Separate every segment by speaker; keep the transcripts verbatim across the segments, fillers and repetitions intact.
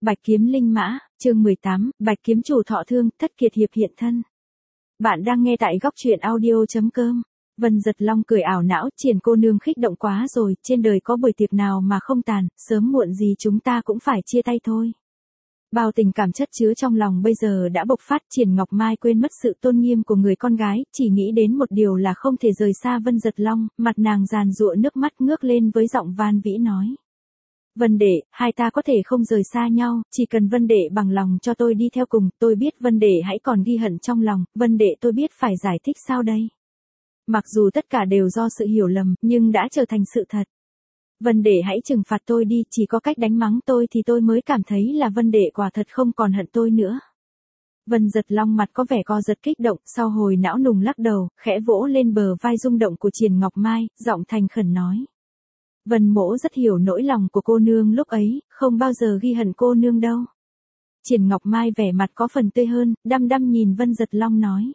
Speaker 1: Bạch kiếm linh mã, chương mười tám, Bạch kiếm chủ thọ thương, thất kiệt hiệp hiện thân. Bạn đang nghe tại góc truyện audio.com. Vân Giật Long cười ảo não, Triển cô nương khích động quá rồi, trên đời có buổi tiệc nào mà không tàn, sớm muộn gì chúng ta cũng phải chia tay thôi. Bao tình cảm chất chứa trong lòng bây giờ đã bộc phát, Triển Ngọc Mai quên mất sự tôn nghiêm của người con gái, chỉ nghĩ đến một điều là không thể rời xa Vân Giật Long, mặt nàng giàn giụa nước mắt ngước lên với giọng van vĩ nói. Vân Đệ, hai ta có thể không rời xa nhau, chỉ cần Vân Đệ bằng lòng cho tôi đi theo cùng, tôi biết Vân Đệ hãy còn ghi hận trong lòng, Vân Đệ tôi biết phải giải thích sao đây. Mặc dù tất cả đều do sự hiểu lầm, nhưng đã trở thành sự thật. Vân Đệ hãy trừng phạt tôi đi, chỉ có cách đánh mắng tôi thì tôi mới cảm thấy là Vân Đệ quả thật không còn hận tôi nữa. Vân Giật Long mặt có vẻ co giật kích động, sau hồi não nùng lắc đầu, khẽ vỗ lên bờ vai rung động của Triển Ngọc Mai, giọng thành khẩn nói. Vân mỗ rất hiểu nỗi lòng của cô nương lúc ấy, không bao giờ ghi hận cô nương đâu. Triển Ngọc Mai vẻ mặt có phần tươi hơn, đăm đăm nhìn Vân Giật Long nói.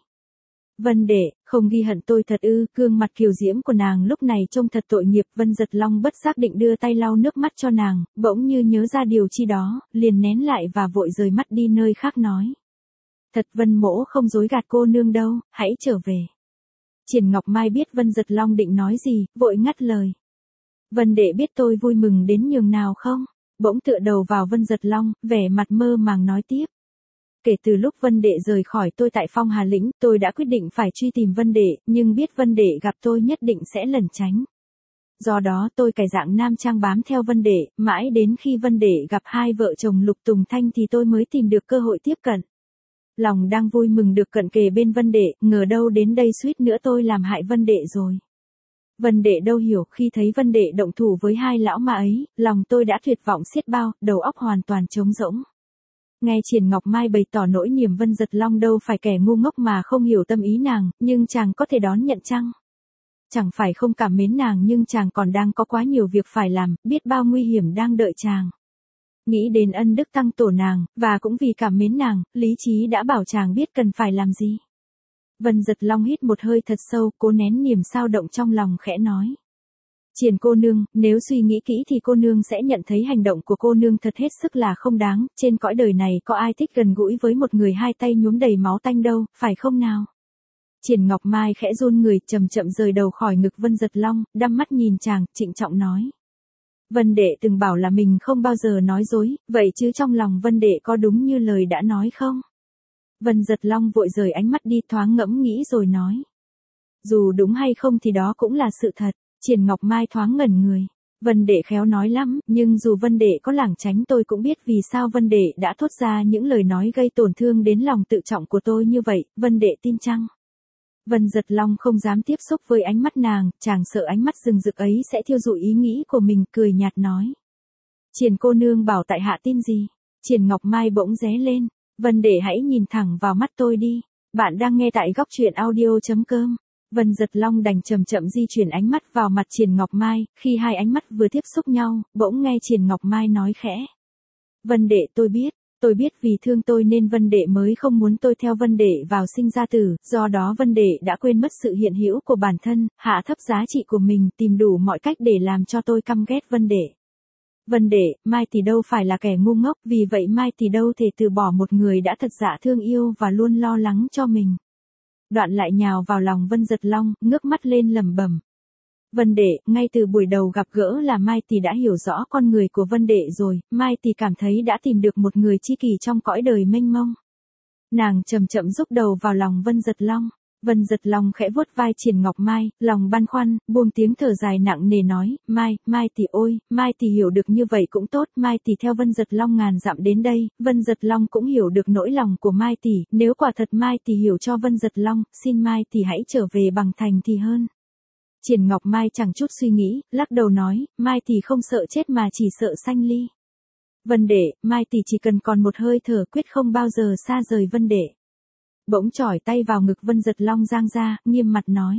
Speaker 1: Vân Đệ, không ghi hận tôi thật ư, gương mặt kiều diễm của nàng lúc này trông thật tội nghiệp. Vân Giật Long bất giác định đưa tay lau nước mắt cho nàng, bỗng như nhớ ra điều chi đó, liền nén lại và vội rời mắt đi nơi khác nói. Thật Vân mỗ không dối gạt cô nương đâu, hãy trở về. Triển Ngọc Mai biết Vân Giật Long định nói gì, vội ngắt lời. Vân Đệ biết tôi vui mừng đến nhường nào không? Bỗng tựa đầu vào Vân Giật Long, vẻ mặt mơ màng nói tiếp. Kể từ lúc Vân Đệ rời khỏi tôi tại Phong Hà Lĩnh, tôi đã quyết định phải truy tìm Vân Đệ, nhưng biết Vân Đệ gặp tôi nhất định sẽ lẩn tránh. Do đó tôi cải dạng nam trang bám theo Vân Đệ, mãi đến khi Vân Đệ gặp hai vợ chồng Lục Tùng Thanh thì tôi mới tìm được cơ hội tiếp cận. Lòng đang vui mừng được cận kề bên Vân Đệ, ngờ đâu đến đây suýt nữa tôi làm hại Vân Đệ rồi. Vân Đệ đâu hiểu, khi thấy Vân Đệ động thủ với hai lão ma ấy, lòng tôi đã tuyệt vọng xiết bao, đầu óc hoàn toàn trống rỗng. Nghe Triển Ngọc Mai bày tỏ nỗi niềm, Vân Giật Long đâu phải kẻ ngu ngốc mà không hiểu tâm ý nàng, nhưng chàng có thể đón nhận chăng? Chẳng phải không cảm mến nàng nhưng chàng còn đang có quá nhiều việc phải làm, biết bao nguy hiểm đang đợi chàng. Nghĩ đến ân đức tăng tổ nàng, và cũng vì cảm mến nàng, lý trí đã bảo chàng biết cần phải làm gì. Vân Giật Long hít một hơi thật sâu, cố nén niềm sao động trong lòng khẽ nói. Triển cô nương, nếu suy nghĩ kỹ thì cô nương sẽ nhận thấy hành động của cô nương thật hết sức là không đáng, trên cõi đời này có ai thích gần gũi với một người hai tay nhuốm đầy máu tanh đâu, phải không nào? Triển Ngọc Mai khẽ run người, chậm chậm rời đầu khỏi ngực Vân Giật Long, đăm mắt nhìn chàng, trịnh trọng nói. Vân Đệ từng bảo là mình không bao giờ nói dối, vậy chứ trong lòng Vân Đệ có đúng như lời đã nói không? Vân Giật Long vội rời ánh mắt đi, thoáng ngẫm nghĩ rồi nói. Dù đúng hay không thì đó cũng là sự thật. Triển Ngọc Mai thoáng ngẩn người. Vân Đệ khéo nói lắm, nhưng dù Vân Đệ có lảng tránh tôi cũng biết vì sao Vân Đệ đã thốt ra những lời nói gây tổn thương đến lòng tự trọng của tôi như vậy, Vân Đệ tin chăng? Vân Giật Long không dám tiếp xúc với ánh mắt nàng, chàng sợ ánh mắt rừng rực ấy sẽ thiêu rụi ý nghĩ của mình, cười nhạt nói. Triển cô nương bảo tại hạ tin gì? Triển Ngọc Mai bỗng ré lên. Vân Đệ hãy nhìn thẳng vào mắt tôi đi. Bạn đang nghe tại góc truyện audio.com. Vân Giật Long đành chậm chậm di chuyển ánh mắt vào mặt Triển Ngọc Mai, khi hai ánh mắt vừa tiếp xúc nhau, bỗng nghe Triển Ngọc Mai nói khẽ. Vân Đệ tôi biết, tôi biết vì thương tôi nên Vân Đệ mới không muốn tôi theo Vân Đệ vào sinh ra tử, do đó Vân Đệ đã quên mất sự hiện hữu của bản thân, hạ thấp giá trị của mình, tìm đủ mọi cách để làm cho tôi căm ghét Vân Đệ. Vân Đệ, Mai Tỷ đâu phải là kẻ ngu ngốc, vì vậy Mai Tỷ đâu thể từ bỏ một người đã thật dạ thương yêu và luôn lo lắng cho mình. Đoạn lại nhào vào lòng Vân Giật Long, ngước mắt lên lẩm bẩm. Vân Đệ, ngay từ buổi đầu gặp gỡ là Mai Tỷ đã hiểu rõ con người của Vân Đệ rồi, Mai Tỷ cảm thấy đã tìm được một người tri kỷ trong cõi đời mênh mông. Nàng chậm chậm rúc đầu vào lòng Vân Giật Long. Vân Giật Long khẽ vuốt vai Triển Ngọc Mai, lòng băn khoăn, buông tiếng thở dài nặng nề nói, Mai, Mai Tỷ ôi, Mai Tỷ hiểu được như vậy cũng tốt, Mai Tỷ theo Vân Giật Long ngàn dặm đến đây, Vân Giật Long cũng hiểu được nỗi lòng của Mai Tỷ, nếu quả thật Mai Tỷ hiểu cho Vân Giật Long, xin Mai Tỷ hãy trở về bằng thành thì hơn. Triển Ngọc Mai chẳng chút suy nghĩ, lắc đầu nói, Mai Tỷ không sợ chết mà chỉ sợ sanh ly. Vân Đệ, Mai Tỷ chỉ cần còn một hơi thở quyết không bao giờ xa rời Vân Đệ. Bỗng chỏi tay vào ngực Vân Giật Long giang ra, nghiêm mặt nói.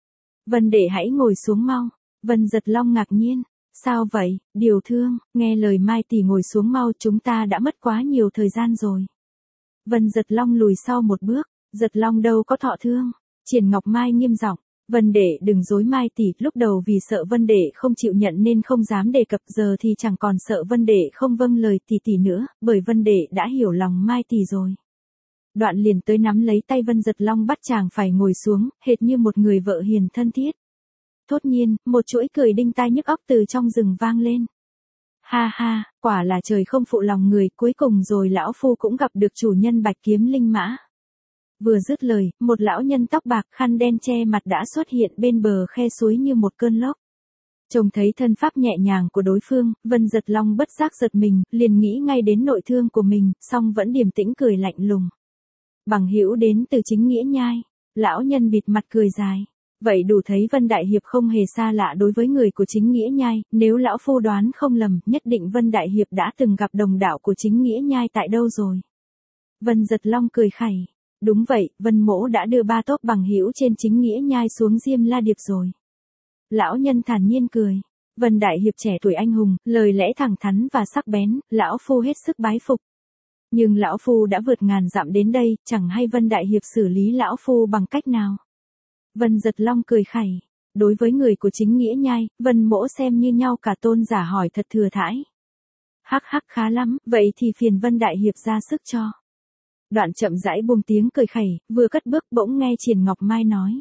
Speaker 1: Vân Đệ hãy ngồi xuống mau. Vân Giật Long ngạc nhiên. Sao vậy, điều thương, nghe lời Mai Tỷ ngồi xuống mau, chúng ta đã mất quá nhiều thời gian rồi. Vân Giật Long lùi sau một bước, Giật Long đâu có thọ thương. Triển Ngọc Mai nghiêm giọng. Vân Đệ đừng dối Mai tỷ, lúc đầu vì sợ Vân Đệ không chịu nhận nên không dám đề cập, giờ thì chẳng còn sợ Vân Đệ không vâng lời tỷ tỷ nữa, bởi Vân Đệ đã hiểu lòng Mai tỷ rồi. Đoạn liền tới nắm lấy tay Vân Giật Long bắt chàng phải ngồi xuống, hệt như một người vợ hiền thân thiết. Thốt nhiên, một chuỗi cười đinh tai nhức óc từ trong rừng vang lên. Ha ha, quả là trời không phụ lòng người, cuối cùng rồi lão phu cũng gặp được chủ nhân bạch kiếm linh mã. Vừa dứt lời, một lão nhân tóc bạc khăn đen che mặt đã xuất hiện bên bờ khe suối như một cơn lốc. Trông thấy thân pháp nhẹ nhàng của đối phương, Vân Giật Long bất giác giật mình, liền nghĩ ngay đến nội thương của mình, song vẫn điềm tĩnh cười lạnh lùng. Bằng hữu đến từ Chính Nghĩa Nhai. Lão nhân bịt mặt cười dài. Vậy đủ thấy Vân Đại Hiệp không hề xa lạ đối với người của Chính Nghĩa Nhai, nếu lão phu đoán không lầm, nhất định Vân Đại Hiệp đã từng gặp đồng đạo của Chính Nghĩa Nhai tại đâu rồi. Vân Giật Long cười khẩy. Đúng vậy, Vân Mỗ đã đưa ba tốp bằng hữu trên Chính Nghĩa Nhai xuống Diêm La Điệp rồi. Lão nhân thản nhiên cười. Vân Đại Hiệp trẻ tuổi anh hùng, lời lẽ thẳng thắn và sắc bén, lão phu hết sức bái phục. Nhưng lão phu đã vượt ngàn dặm đến đây, chẳng hay Vân Đại Hiệp xử lý lão phu bằng cách nào. Vân Giật Long cười khẩy. Đối với người của Chính Nghĩa Nhai, Vân Mỗ xem như nhau cả, tôn giả hỏi thật thừa thãi. Hắc hắc, khá lắm, vậy thì phiền Vân Đại Hiệp ra sức cho. Đoạn chậm rãi buông tiếng cười khẩy, vừa cất bước bỗng nghe Triển Ngọc Mai nói.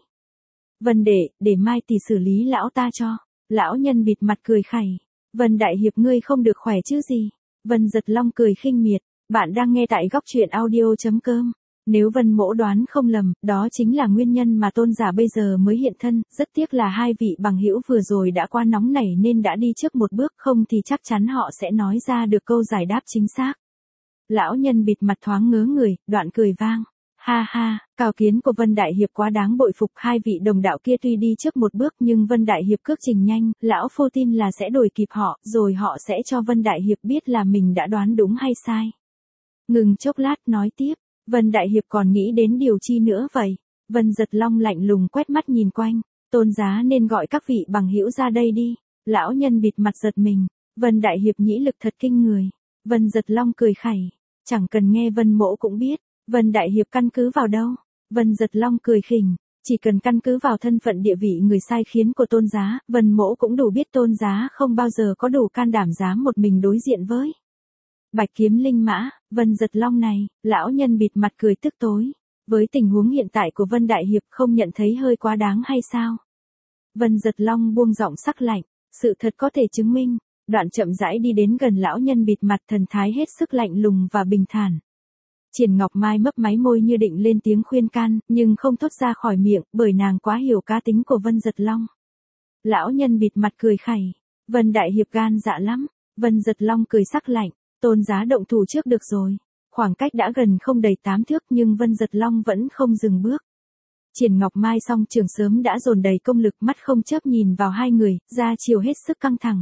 Speaker 1: Vân đệ, để Mai tỷ xử lý lão ta cho. Lão nhân bịt mặt cười khẩy. Vân Đại Hiệp ngươi không được khỏe chứ gì. Vân Giật Long cười khinh miệt. Bạn đang nghe tại góc truyện audio chấm com. Nếu Vân Mỗ đoán không lầm, đó chính là nguyên nhân mà tôn giả bây giờ mới hiện thân, rất tiếc là hai vị bằng hữu vừa rồi đã qua nóng nảy nên đã đi trước một bước, không thì chắc chắn họ sẽ nói ra được câu giải đáp chính xác. Lão nhân bịt mặt thoáng ngớ người, đoạn cười vang. Ha ha, cao kiến của Vân Đại Hiệp quá đáng bội phục, hai vị đồng đạo kia tuy đi trước một bước nhưng Vân Đại Hiệp cước trình nhanh, lão phu tin là sẽ đuổi kịp họ, rồi họ sẽ cho Vân Đại Hiệp biết là mình đã đoán đúng hay sai. Ngừng chốc lát nói tiếp, Vân Đại Hiệp còn nghĩ đến điều chi nữa vậy? Vân Giật Long lạnh lùng quét mắt nhìn quanh, tôn giá nên gọi các vị bằng hữu ra đây đi. Lão nhân bịt mặt giật mình, Vân Đại Hiệp nhĩ lực thật kinh người. Vân Giật Long cười khẩy, chẳng cần nghe Vân Mỗ cũng biết, Vân Đại Hiệp căn cứ vào đâu? Vân Giật Long cười khỉnh, chỉ cần căn cứ vào thân phận địa vị người sai khiến của tôn giá, Vân Mỗ cũng đủ biết tôn giá không bao giờ có đủ can đảm dám một mình đối diện với Bạch Kiếm Linh Mã. Vân Giật Long này, lão nhân bịt mặt cười tức tối. Với tình huống hiện tại của Vân Đại Hiệp không nhận thấy hơi quá đáng hay sao? Vân Giật Long buông giọng sắc lạnh, sự thật có thể chứng minh. Đoạn chậm rãi đi đến gần lão nhân bịt mặt, thần thái hết sức lạnh lùng và bình thản. Triển Ngọc Mai mấp máy môi như định lên tiếng khuyên can, nhưng không thốt ra khỏi miệng, bởi nàng quá hiểu cá tính của Vân Giật Long. Lão nhân bịt mặt cười khẩy, Vân Đại Hiệp gan dạ lắm. Vân Giật Long cười sắc lạnh, tôn giá động thủ trước được rồi. Khoảng cách đã gần không đầy tám thước nhưng Vân Giật Long vẫn không dừng bước. Triển Ngọc Mai song trường sớm đã dồn đầy công lực, mắt không chớp nhìn vào hai người, ra chiều hết sức căng thẳng.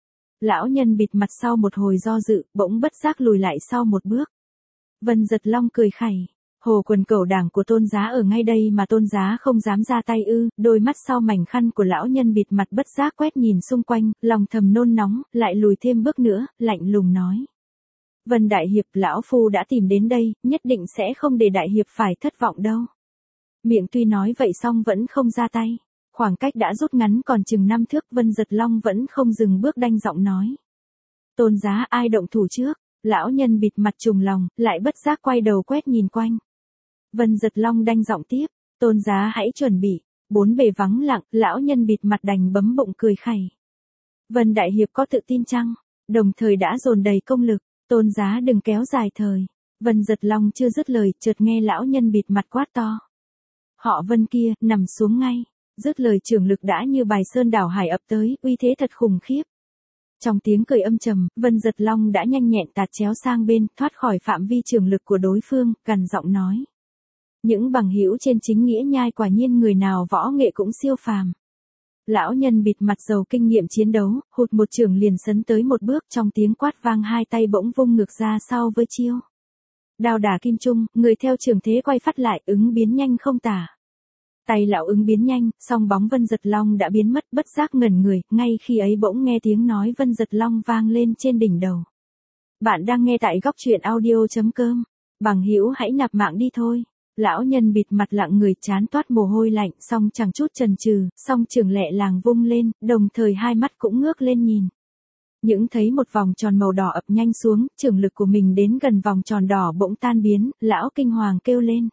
Speaker 1: Lão nhân bịt mặt sau một hồi do dự, bỗng bất giác lùi lại sau một bước. Vân Giật Long cười khẩy, hồ quần cẩu đảng của tôn giá ở ngay đây mà tôn giá không dám ra tay ư? Đôi mắt sau mảnh khăn của lão nhân bịt mặt bất giác quét nhìn xung quanh, lòng thầm nôn nóng, lại lùi thêm bước nữa, lạnh lùng nói. Vân Đại Hiệp, lão phu đã tìm đến đây, nhất định sẽ không để Đại Hiệp phải thất vọng đâu. Miệng tuy nói vậy song vẫn không ra tay. Khoảng cách đã rút ngắn còn chừng năm thước, Vân Giật Long vẫn không dừng bước, đanh giọng nói. Tôn giá, ai động thủ trước? Lão nhân bịt mặt trùng lòng, lại bất giác quay đầu quét nhìn quanh. Vân Giật Long đanh giọng tiếp, tôn giá hãy chuẩn bị. Bốn bề vắng lặng, lão nhân bịt mặt đành bấm bụng cười khẩy. Vân Đại Hiệp có tự tin chăng? Đồng thời đã dồn đầy công lực, tôn giá đừng kéo dài thời. Vân Giật Long chưa dứt lời, chợt nghe lão nhân bịt mặt quát to. Họ Vân kia, nằm xuống ngay. Dứt lời trường lực đã như bài sơn đảo hải ập tới, uy thế thật khủng khiếp. Trong tiếng cười âm trầm, Vân Giật Long đã nhanh nhẹn tạt chéo sang bên, thoát khỏi phạm vi trường lực của đối phương, gằn giọng nói. Những bằng hữu trên Chính Nghĩa Nhai quả nhiên người nào võ nghệ cũng siêu phàm. Lão nhân bịt mặt giàu kinh nghiệm chiến đấu, hụt một trường liền sấn tới một bước, trong tiếng quát vang hai tay bỗng vung ngược ra sau với chiêu. Đao đả kim trung, người theo trường thế quay phát lại, ứng biến nhanh không tả. Tay lão ứng biến nhanh, song bóng Vân Giật Long đã biến mất, bất giác ngẩn người, ngay khi ấy bỗng nghe tiếng nói Vân Giật Long vang lên trên đỉnh đầu. Bạn đang nghe tại góc truyện audio chấm com. Bằng hữu hãy nạp mạng đi thôi. Lão nhân bịt mặt lặng người chán toát mồ hôi lạnh, song chẳng chút chần chừ, song trường lẹ làng vung lên, đồng thời hai mắt cũng ngước lên nhìn. Những thấy một vòng tròn màu đỏ ập nhanh xuống, trường lực của mình đến gần vòng tròn đỏ bỗng tan biến, lão kinh hoàng kêu lên.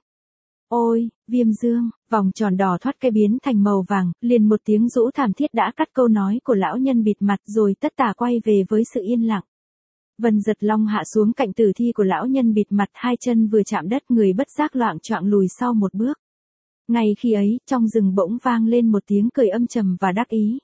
Speaker 1: Ôi, Viêm Dương, vòng tròn đỏ thoát cái biến thành màu vàng, liền một tiếng rũ thảm thiết đã cắt câu nói của lão nhân bịt mặt rồi tất tả quay về với sự yên lặng. Vân Giật Long hạ xuống cạnh tử thi của lão nhân bịt mặt, hai chân vừa chạm đất người bất giác loạng choạng lùi sau một bước. Ngay khi ấy, trong rừng bỗng vang lên một tiếng cười âm trầm và đắc ý.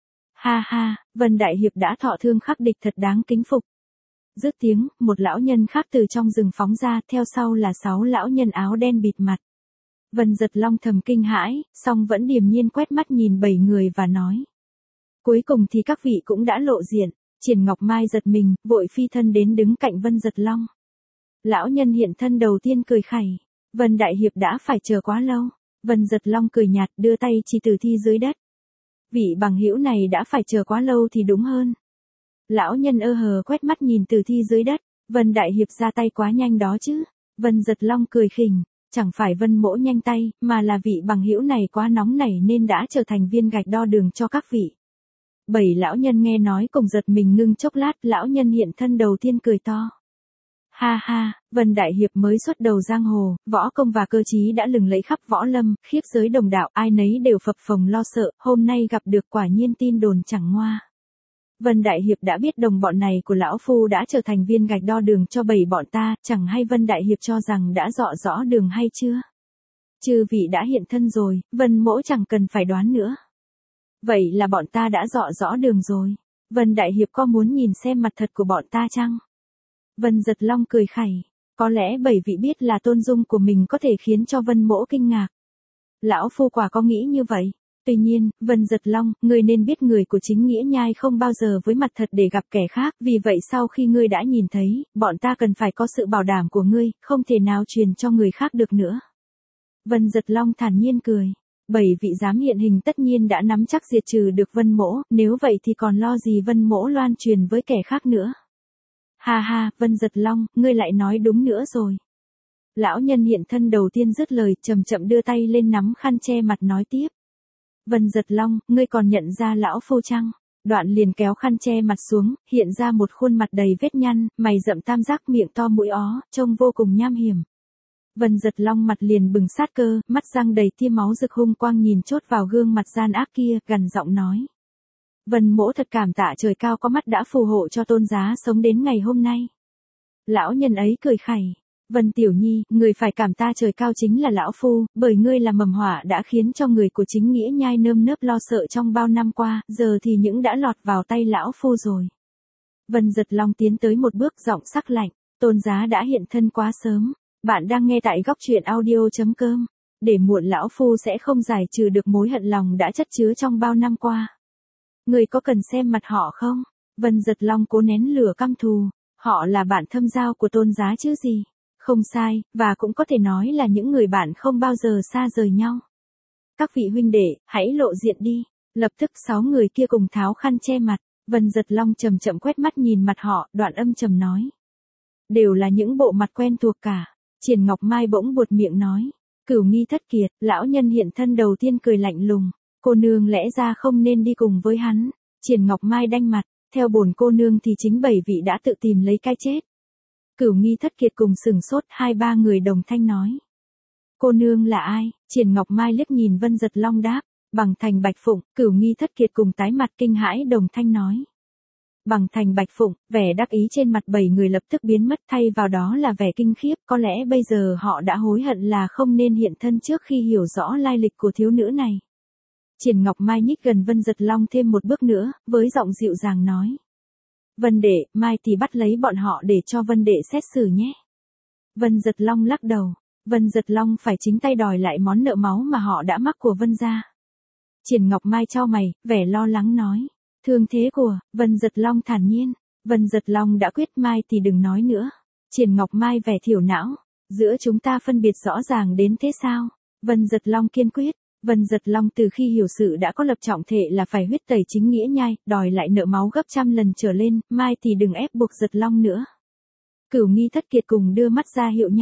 Speaker 1: Ha ha, Vân Đại Hiệp đã thọ thương khắc địch thật đáng kính phục. Dứt tiếng, một lão nhân khác từ trong rừng phóng ra, theo sau là sáu lão nhân áo đen bịt mặt. Vân Giật Long thầm kinh hãi, song vẫn điềm nhiên quét mắt nhìn bảy người và nói. Cuối cùng thì các vị cũng đã lộ diện. Triển Ngọc Mai giật mình, vội phi thân đến đứng cạnh Vân Giật Long. Lão nhân hiện thân đầu tiên cười khẩy. Vân Đại Hiệp đã phải chờ quá lâu. Vân Giật Long cười nhạt, đưa tay chỉ tử thi dưới đất. Vị bằng hữu này đã phải chờ quá lâu thì đúng hơn. Lão nhân ơ hờ quét mắt nhìn tử thi dưới đất. Vân Đại Hiệp ra tay quá nhanh đó chứ. Vân Giật Long cười khỉnh. Chẳng phải Vân mỗ nhanh tay, mà là vị bằng hữu này quá nóng nảy nên đã trở thành viên gạch đo đường cho các vị. Bảy lão nhân nghe nói cùng giật mình ngưng chốc lát, lão nhân hiện thân đầu tiên cười to. Ha ha, Vân Đại Hiệp mới xuất đầu giang hồ, võ công và cơ trí đã lừng lẫy khắp võ lâm, khiếp giới đồng đạo, ai nấy đều phập phồng lo sợ, hôm nay gặp được quả nhiên tin đồn chẳng ngoa. Vân Đại Hiệp đã biết đồng bọn này của lão phu đã trở thành viên gạch đo đường cho bảy bọn ta, chẳng hay Vân Đại Hiệp cho rằng đã dọ rõ đường hay chưa? Chư vị đã hiện thân rồi, Vân mỗ chẳng cần phải đoán nữa. Vậy là bọn ta đã dọ rõ đường rồi. Vân Đại Hiệp có muốn nhìn xem mặt thật của bọn ta chăng? Vân Giật Long cười khẩy. Có lẽ bảy vị biết là tôn dung của mình có thể khiến cho Vân mỗ kinh ngạc. Lão phu quả có nghĩ như vậy. Tuy nhiên, Vân Giật Long, ngươi nên biết người của chính nghĩa nhai không bao giờ với mặt thật để gặp kẻ khác. Vì vậy sau khi ngươi đã nhìn thấy, bọn ta cần phải có sự bảo đảm của ngươi, không thể nào truyền cho người khác được nữa. Vân Giật Long thản nhiên cười. Bảy vị dám hiện hình tất nhiên đã nắm chắc diệt trừ được Vân mỗ, nếu vậy thì còn lo gì Vân mỗ loan truyền với kẻ khác nữa. Ha ha, Vân Giật Long, ngươi lại nói đúng nữa rồi. Lão nhân hiện thân đầu tiên dứt lời, chậm chậm đưa tay lên nắm khăn che mặt nói tiếp. Vân Giật Long, ngươi còn nhận ra lão phu chăng? Đoạn liền kéo khăn che mặt xuống, hiện ra một khuôn mặt đầy vết nhăn, mày rậm tam giác, miệng to mũi ó, trông vô cùng nham hiểm. Vân Giật Long mặt liền bừng sát cơ, mắt răng đầy tia máu rực hung quang nhìn chốt vào gương mặt gian ác kia, gằn giọng nói. Vân mỗ thật cảm tạ trời cao có mắt đã phù hộ cho tôn giá sống đến ngày hôm nay. Lão nhân ấy cười khẩy. Vân Tiểu Nhi, người phải cảm tạ trời cao chính là lão phu, bởi ngươi là mầm họa đã khiến cho người của chính nghĩa nhai nơm nớp lo sợ trong bao năm qua, giờ thì những đã lọt vào tay lão phu rồi. Vân Giật Long tiến tới một bước, giọng sắc lạnh. Tôn giá đã hiện thân quá sớm. Bạn đang nghe tại góc truyện audio chấm com. Để muộn lão phu sẽ không giải trừ được mối hận lòng đã chất chứa trong bao năm qua. Người có cần xem mặt họ không? Vân Giật Long cố nén lửa căm thù. Họ là bạn thâm giao của tôn giá chứ gì? Không sai, và cũng có thể nói là những người bạn không bao giờ xa rời nhau. Các vị huynh đệ, hãy lộ diện đi. Lập tức sáu người kia cùng tháo khăn che mặt. Vân Giật Long chậm chậm quét mắt nhìn mặt họ, đoạn âm trầm nói. Đều là những bộ mặt quen thuộc cả. Triển Ngọc Mai bỗng buột miệng nói. Cửu Nghi Thất Kiệt, lão nhân hiện thân đầu tiên cười lạnh lùng. Cô nương lẽ ra không nên đi cùng với hắn. Triển Ngọc Mai đanh mặt, theo bổn cô nương thì chính bảy vị đã tự tìm lấy cái chết. Cửu Nghi Thất Kiệt cùng sừng sốt, hai ba người đồng thanh nói. Cô nương là ai? Triển Ngọc Mai liếc nhìn Vân Giật Long đáp. Bằng Thành Bạch Phụng. Cửu Nghi Thất Kiệt cùng tái mặt kinh hãi đồng thanh nói. Bằng Thành Bạch Phụng, vẻ đắc ý trên mặt bảy người lập tức biến mất, thay vào đó là vẻ kinh khiếp, có lẽ bây giờ họ đã hối hận là không nên hiện thân trước khi hiểu rõ lai lịch của thiếu nữ này. Triển Ngọc Mai nhích gần Vân Giật Long thêm một bước nữa, với giọng dịu dàng nói. Vân đệ, mai thì bắt lấy bọn họ để cho Vân đệ xét xử nhé. Vân Giật Long lắc đầu. Vân Giật Long phải chính tay đòi lại món nợ máu mà họ đã mắc của Vân gia. Triển Ngọc Mai chau mày, vẻ lo lắng nói. Thương thế của, Vân Giật Long thản nhiên. Vân Giật Long đã quyết, mai thì đừng nói nữa. Triển Ngọc Mai vẻ thiểu não. Giữa chúng ta phân biệt rõ ràng đến thế sao? Vân Giật Long kiên quyết. Vân Giật Long từ khi hiểu sự đã có lập trọng thể là phải huyết tẩy chính nghĩa nhai, đòi lại nợ máu gấp trăm lần trở lên, mai thì đừng ép buộc Giật Long nữa. Cửu Nghi Thất Kiệt cùng đưa mắt ra hiệu nhau.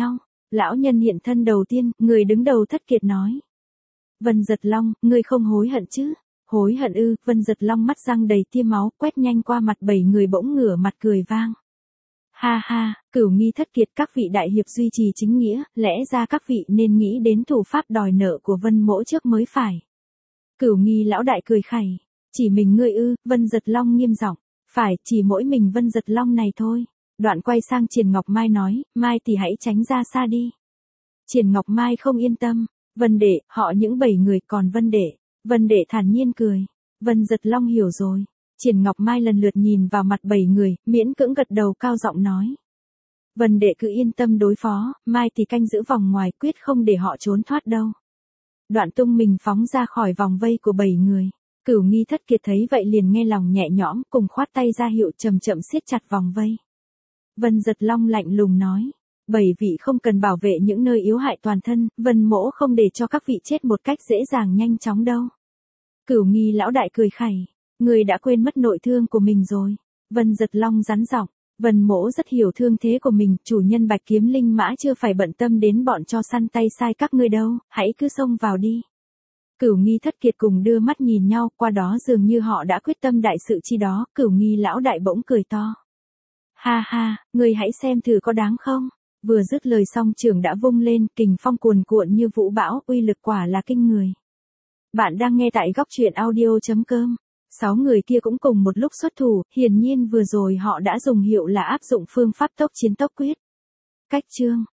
Speaker 1: Lão nhân hiện thân đầu tiên, người đứng đầu Thất Kiệt nói. Vân Giật Long, ngươi không hối hận chứ? Hối hận ư? Vân Giật Long mắt răng đầy tia máu, quét nhanh qua mặt bảy người bỗng ngửa mặt cười vang. Ha ha, Cửu Nghi Thất Kiệt, các vị đại hiệp duy trì chính nghĩa, lẽ ra các vị nên nghĩ đến thủ pháp đòi nợ của Vân Mỗ trước mới phải. Cửu Nghi lão đại cười khẩy. Chỉ mình ngươi ư? Vân Giật Long nghiêm giọng. Phải, chỉ mỗi mình Vân Giật Long này thôi. Đoạn quay sang Triển Ngọc Mai nói, Mai thì hãy tránh ra xa đi. Triển Ngọc Mai không yên tâm. Vân đệ, họ những bảy người, còn Vân đệ. Vân đệ thản nhiên cười. Vân Giật Long hiểu rồi. Triển Ngọc Mai lần lượt nhìn vào mặt bảy người, miễn cưỡng gật đầu cao giọng nói. Vân đệ cứ yên tâm đối phó, Mai thì canh giữ vòng ngoài, quyết không để họ trốn thoát đâu. Đoạn tung mình phóng ra khỏi vòng vây của bảy người. Cửu Nghi Thất Kiệt thấy vậy liền nghe lòng nhẹ nhõm, cùng khoát tay ra hiệu chậm chậm siết chặt vòng vây. Vân Giật Long lạnh lùng nói. Bảy vị không cần bảo vệ những nơi yếu hại toàn thân, Vân Mỗ không để cho các vị chết một cách dễ dàng nhanh chóng đâu. Cửu Nghi lão đại cười khẩy. Người đã quên mất nội thương của mình rồi. Vân Giật Long rắn giọng. Vân Mỗ rất hiểu thương thế của mình, chủ nhân Bạch Kiếm Linh Mã chưa phải bận tâm đến bọn cho săn tay sai các ngươi đâu, hãy cứ xông vào đi. Cửu Nghi Thất Kiệt cùng đưa mắt nhìn nhau, qua đó dường như họ đã quyết tâm đại sự chi đó. Cửu Nghi lão đại bỗng cười to. Ha ha, người hãy xem thử có đáng không? Vừa dứt lời xong trưởng đã vung lên, kình phong cuồn cuộn như vũ bão, uy lực quả là kinh người. Bạn đang nghe tại góc truyện audio chấm com. Sáu người kia cũng cùng một lúc xuất thủ, hiển nhiên vừa rồi họ đã dùng hiệu là áp dụng phương pháp tốc chiến tốc quyết. Cách chương